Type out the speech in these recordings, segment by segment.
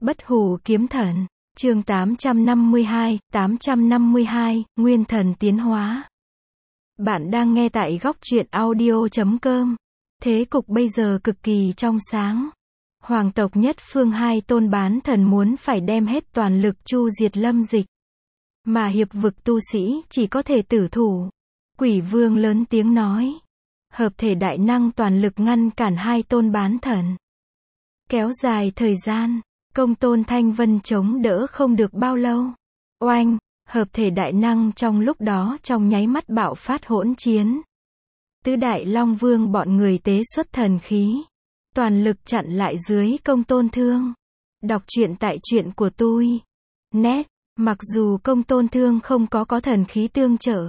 Bất hủ kiếm thần, chương 852, Nguyên thần tiến hóa. Bạn đang nghe tại góc truyện audio.com. Thế cục bây giờ cực kỳ trong sáng. Hoàng tộc nhất phương hai tôn bán thần muốn phải đem hết toàn lực chu diệt Lâm Dịch. Mà hiệp vực tu sĩ chỉ có thể tử thủ. Quỷ vương lớn tiếng nói. Hợp thể đại năng toàn lực ngăn cản hai tôn bán thần. Kéo dài thời gian. Công tôn Thanh Vân chống đỡ không được bao lâu. Oanh, hợp thể đại năng trong lúc đó trong nháy mắt bạo phát hỗn chiến. Tứ đại long vương bọn người tế xuất thần khí. Toàn lực chặn lại dưới công tôn thương. Đọc truyện tại truyện của tôi. Net, mặc dù công tôn thương không có thần khí tương trợ.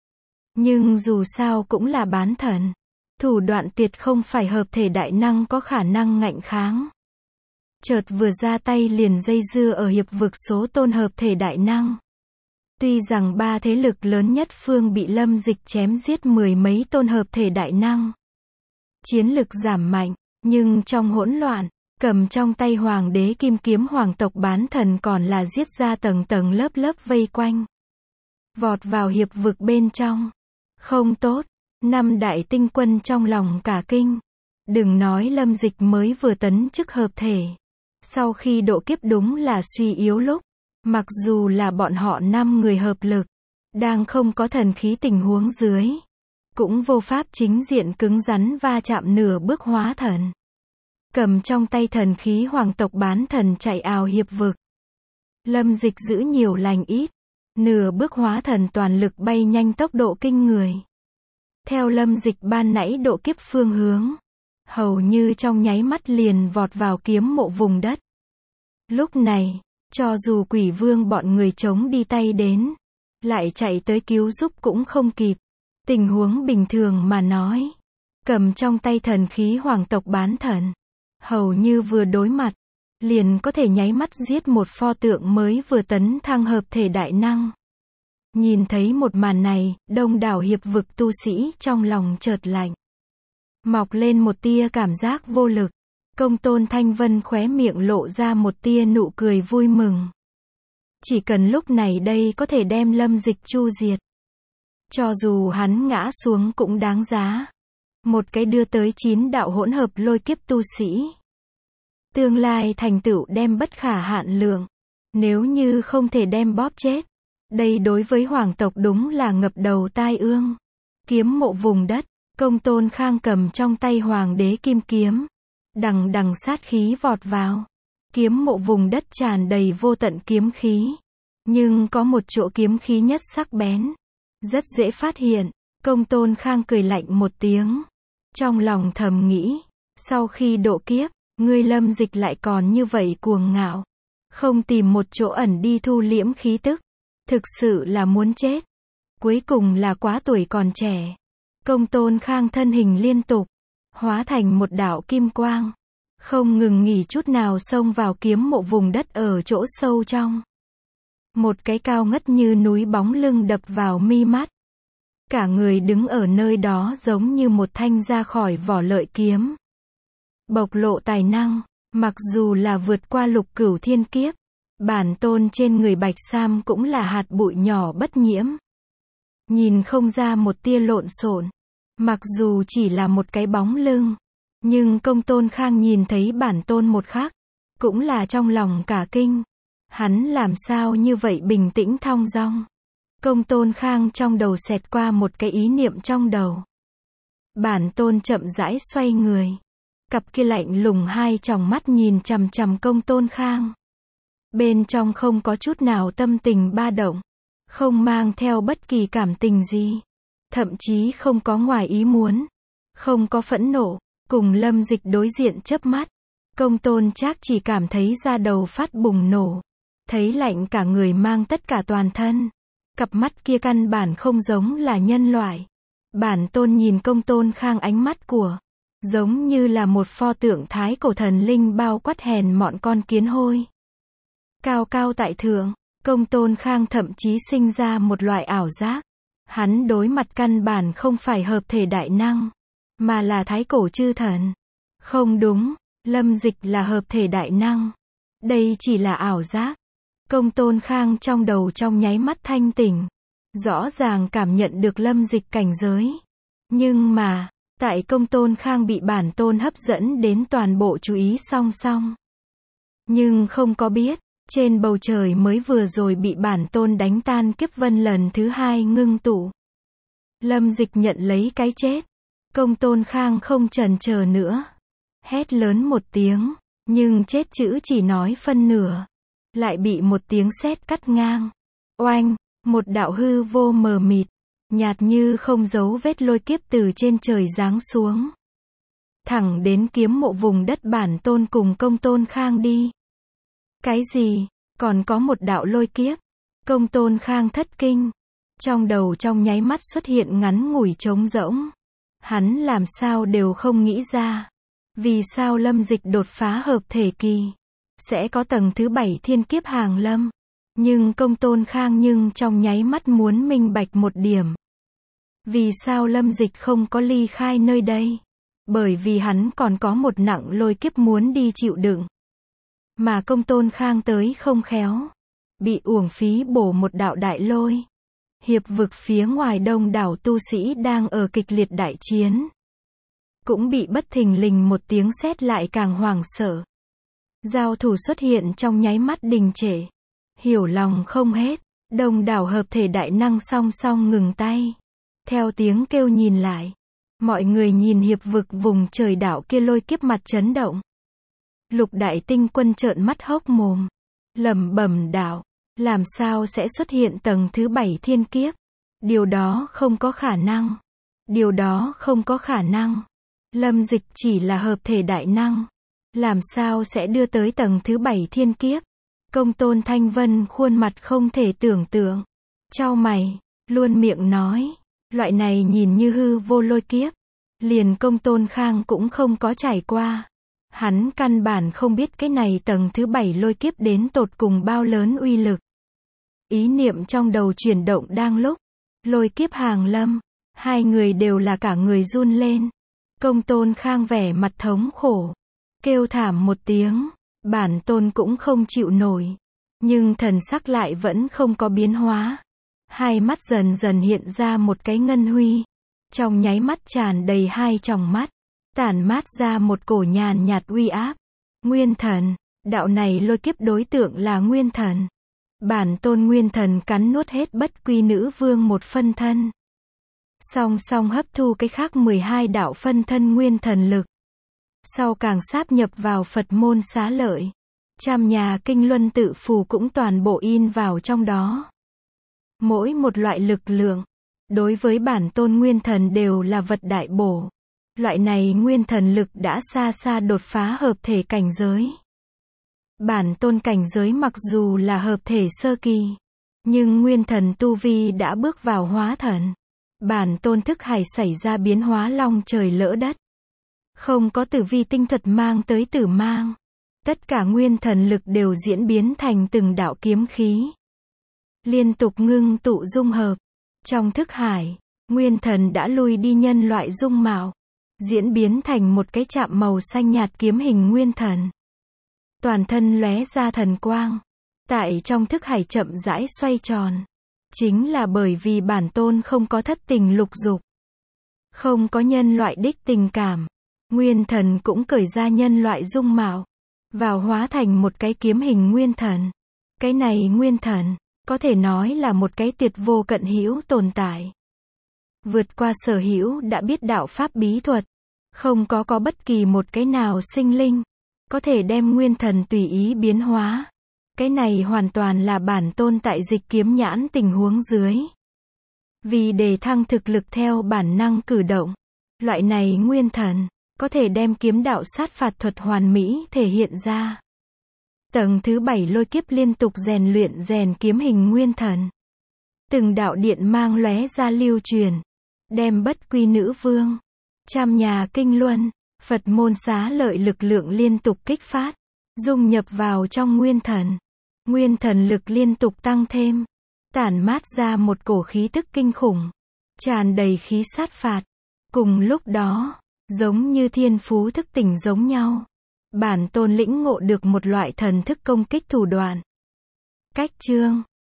Nhưng dù sao cũng là bán thần. Thủ đoạn tuyệt không phải hợp thể đại năng có khả năng ngạnh kháng. Chợt vừa ra tay liền dây dưa ở hiệp vực số tôn hợp thể đại năng. Tuy rằng ba thế lực lớn nhất phương bị Lâm Dịch chém giết mười mấy tôn hợp thể đại năng. Chiến lực giảm mạnh, nhưng trong hỗn loạn, cầm trong tay hoàng đế kim kiếm hoàng tộc bán thần còn là giết ra tầng tầng lớp lớp vây quanh. Vọt vào hiệp vực bên trong. Không tốt, năm đại tinh quân trong lòng cả kinh. Đừng nói Lâm Dịch mới vừa tấn chức hợp thể. Sau khi độ kiếp đúng là suy yếu lúc, mặc dù là bọn họ 5 người hợp lực, đang không có thần khí tình huống dưới, cũng vô pháp chính diện cứng rắn va chạm nửa bước hóa thần. Cầm trong tay thần khí hoàng tộc bán thần chạy ào hiệp vực. Lâm Dịch giữ nhiều lành ít, nửa bước hóa thần toàn lực bay nhanh tốc độ kinh người. Theo Lâm Dịch ban nãy độ kiếp phương hướng, hầu như trong nháy mắt liền vọt vào kiếm mộ vùng đất. Lúc này, cho dù quỷ vương bọn người chống đi tay đến, lại chạy tới cứu giúp cũng không kịp. Tình huống bình thường mà nói, cầm trong tay thần khí hoàng tộc bán thần, hầu như vừa đối mặt, liền có thể nháy mắt giết một pho tượng mới vừa tấn thăng hợp thể đại năng. Nhìn thấy một màn này, đông đảo hiệp vực tu sĩ trong lòng chợt lạnh. Mọc lên một tia cảm giác vô lực. Công tôn Thanh Vân khóe miệng lộ ra một tia nụ cười vui mừng. Chỉ cần lúc này đây có thể đem Lâm Dịch chu diệt. Cho dù hắn ngã xuống cũng đáng giá. Một cái đưa tới 9 đạo hỗn hợp lôi kiếp tu sĩ. Tương lai thành tựu đem bất khả hạn lượng. Nếu như không thể đem bóp chết. Đây đối với hoàng tộc đúng là ngập đầu tai ương. Kiếm mộ vùng đất. Công tôn Khang cầm trong tay hoàng đế kim kiếm. Đằng đằng sát khí vọt vào. Kiếm mộ vùng đất tràn đầy vô tận kiếm khí. Nhưng có một chỗ kiếm khí nhất sắc bén. Rất dễ phát hiện. Công tôn Khang cười lạnh một tiếng. Trong lòng thầm nghĩ. Sau khi độ kiếp, ngươi Lâm Dịch lại còn như vậy cuồng ngạo. Không tìm một chỗ ẩn đi thu liễm khí tức. Thực sự là muốn chết. Cuối cùng là quá tuổi còn trẻ. Công tôn Khang thân hình liên tục. Hóa thành một đạo kim quang. Không ngừng nghỉ chút nào xông vào kiếm mộ vùng đất ở chỗ sâu trong. Một cái cao ngất như núi bóng lưng đập vào mi mắt. Cả người đứng ở nơi đó giống như một thanh ra khỏi vỏ lợi kiếm. Bộc lộ tài năng, mặc dù là vượt qua lục cửu thiên kiếp. Bản tôn trên người bạch sam cũng là hạt bụi nhỏ bất nhiễm. Nhìn không ra một tia lộn xộn. Mặc dù chỉ là một cái bóng lưng, nhưng công tôn Khang nhìn thấy bản tôn một khắc, cũng là trong lòng cả kinh. Hắn làm sao như vậy bình tĩnh thong dong. Công tôn Khang trong đầu xẹt qua một cái ý niệm trong đầu. Bản tôn chậm rãi xoay người. Cặp kia lạnh lùng hai tròng mắt nhìn chằm chằm công tôn Khang. Bên trong không có chút nào tâm tình ba động. Không mang theo bất kỳ cảm tình gì. Thậm chí không có ngoài ý muốn. Không có phẫn nộ. Cùng Lâm Dịch đối diện chớp mắt. Công tôn Trác chỉ cảm thấy da đầu phát bùng nổ. Thấy lạnh cả người mang tất cả toàn thân. Cặp mắt kia căn bản không giống là nhân loại. Bản tôn nhìn công tôn Khang ánh mắt của. Giống như là một pho tượng thái cổ thần linh bao quát hèn mọn con kiến hôi. Cao cao tại thượng. Công tôn Khang thậm chí sinh ra một loại ảo giác. Hắn đối mặt căn bản không phải hợp thể đại năng, mà là thái cổ chư thần. Không đúng, Lâm Dịch là hợp thể đại năng. Đây chỉ là ảo giác. Công Tôn Khang trong đầu trong nháy mắt thanh tỉnh. Rõ ràng cảm nhận được Lâm Dịch cảnh giới. Nhưng mà, tại Công Tôn Khang bị bản tôn hấp dẫn đến toàn bộ chú ý song song. Nhưng không có biết, trên bầu trời mới vừa rồi bị bản tôn đánh tan kiếp vân lần thứ 2 ngưng tụ. Lâm Dịch nhận lấy cái chết. Công Tôn Khang không chần chờ nữa. Hét lớn một tiếng, nhưng chết chữ chỉ nói phân nửa. Lại bị một tiếng sét cắt ngang. Oanh, một đạo hư vô mờ mịt, nhạt như không dấu vết lôi kiếp từ trên trời giáng xuống. Thẳng đến kiếm mộ vùng đất bản tôn cùng Công Tôn Khang đi. Cái gì? Còn có một đạo lôi kiếp. Công Tôn Khang thất kinh. Trong đầu trong nháy mắt xuất hiện ngắn ngủi trống rỗng. Hắn làm sao đều không nghĩ ra. Vì sao Lâm Dịch đột phá hợp thể kỳ sẽ có tầng thứ 7 thiên kiếp hàng lâm. Nhưng Công Tôn Khang trong nháy mắt muốn minh bạch một điểm. Vì sao Lâm Dịch không có ly khai nơi đây? Bởi vì hắn còn có một nặng lôi kiếp muốn đi chịu đựng. Mà Công Tôn Khang tới không khéo. Bị uổng phí bổ một đạo đại lôi. Hiệp vực phía ngoài đông đảo tu sĩ đang ở kịch liệt đại chiến. Cũng bị bất thình lình một tiếng sét lại càng hoảng sợ. Giao thủ xuất hiện trong nháy mắt đình trệ. Hiểu lòng không hết. Đông đảo hợp thể đại năng song song ngừng tay. Theo tiếng kêu nhìn lại. Mọi người nhìn hiệp vực vùng trời đảo kia lôi kiếp mặt chấn động. Lục đại tinh quân trợn mắt hốc mồm. Lẩm bẩm đạo. Làm sao sẽ xuất hiện tầng thứ 7 thiên kiếp? Điều đó không có khả năng. Điều đó không có khả năng. Lâm Dịch chỉ là hợp thể đại năng. Làm sao sẽ đưa tới tầng thứ 7 thiên kiếp? Công Tôn Thanh Vân khuôn mặt không thể tưởng tượng. Chau mày, luôn miệng nói. Loại này nhìn như hư vô lôi kiếp. Liền Công Tôn Khang cũng không có trải qua. Hắn căn bản không biết cái này tầng thứ 7 lôi kiếp đến tột cùng bao lớn uy lực. Ý niệm trong đầu chuyển động đang lúc. Lôi kiếp hàng lâm. Hai người đều là cả người run lên. Công Tôn Khang vẻ mặt thống khổ. Kêu thảm một tiếng. Bản tôn cũng không chịu nổi. Nhưng thần sắc lại vẫn không có biến hóa. Hai mắt dần dần hiện ra một cái ngân huy. Trong nháy mắt tràn đầy hai tròng mắt. Tản mát ra một cổ nhàn nhạt uy áp. Nguyên thần. Đạo này lôi kiếp đối tượng là nguyên thần. Bản tôn nguyên thần cắn nuốt hết bất quy nữ vương một phân thân. Song song hấp thu cái khác 12 đạo phân thân nguyên thần lực. Sau càng sáp nhập vào Phật môn Xá Lợi. Trăm nhà kinh luân tự phù cũng toàn bộ in vào trong đó. Mỗi một loại lực lượng, đối với bản tôn nguyên thần đều là vật đại bổ. Loại này nguyên thần lực đã xa xa đột phá hợp thể cảnh giới. Bản tôn cảnh giới mặc dù là hợp thể sơ kỳ, nhưng nguyên thần tu vi đã bước vào hóa thần. Bản tôn thức hải xảy ra biến hóa long trời lỡ đất. Không có tử vi tinh thuật mang tới tử mang. Tất cả nguyên thần lực đều diễn biến thành từng đạo kiếm khí. Liên tục ngưng tụ dung hợp. Trong thức hải, nguyên thần đã lui đi nhân loại dung mạo. Diễn biến thành một cái chạm màu xanh nhạt kiếm hình nguyên thần. Toàn thân lóe ra thần quang. Tại trong thức hải chậm rãi xoay tròn. Chính là bởi vì bản tôn không có thất tình lục dục. Không có nhân loại đích tình cảm. Nguyên thần cũng cởi ra nhân loại dung mạo. Vào hóa thành một cái kiếm hình nguyên thần. Cái này nguyên thần, có thể nói là một cái tuyệt vô cận hữu tồn tại. Vượt qua sở hữu đã biết đạo pháp bí thuật. Không có bất kỳ một cái nào sinh linh. Có thể đem nguyên thần tùy ý biến hóa. Cái này hoàn toàn là bản tôn tại dịch kiếm nhãn tình huống dưới. Vì đề thăng thực lực theo bản năng cử động. Loại này nguyên thần, có thể đem kiếm đạo sát phạt thuật hoàn mỹ thể hiện ra. Tầng thứ 7 lôi kiếp liên tục rèn luyện rèn kiếm hình nguyên thần. Từng đạo điện mang lóe ra lưu truyền. Đem bất quy nữ vương, trăm nhà kinh luân, Phật môn Xá Lợi lực lượng liên tục kích phát. Dung nhập vào trong nguyên thần. Nguyên thần lực liên tục tăng thêm. Tản mát ra một cổ khí tức kinh khủng. Tràn đầy khí sát phạt. Cùng lúc đó, giống như thiên phú thức tỉnh giống nhau. Bản tôn lĩnh ngộ được một loại thần thức công kích thủ đoạn. Cách chương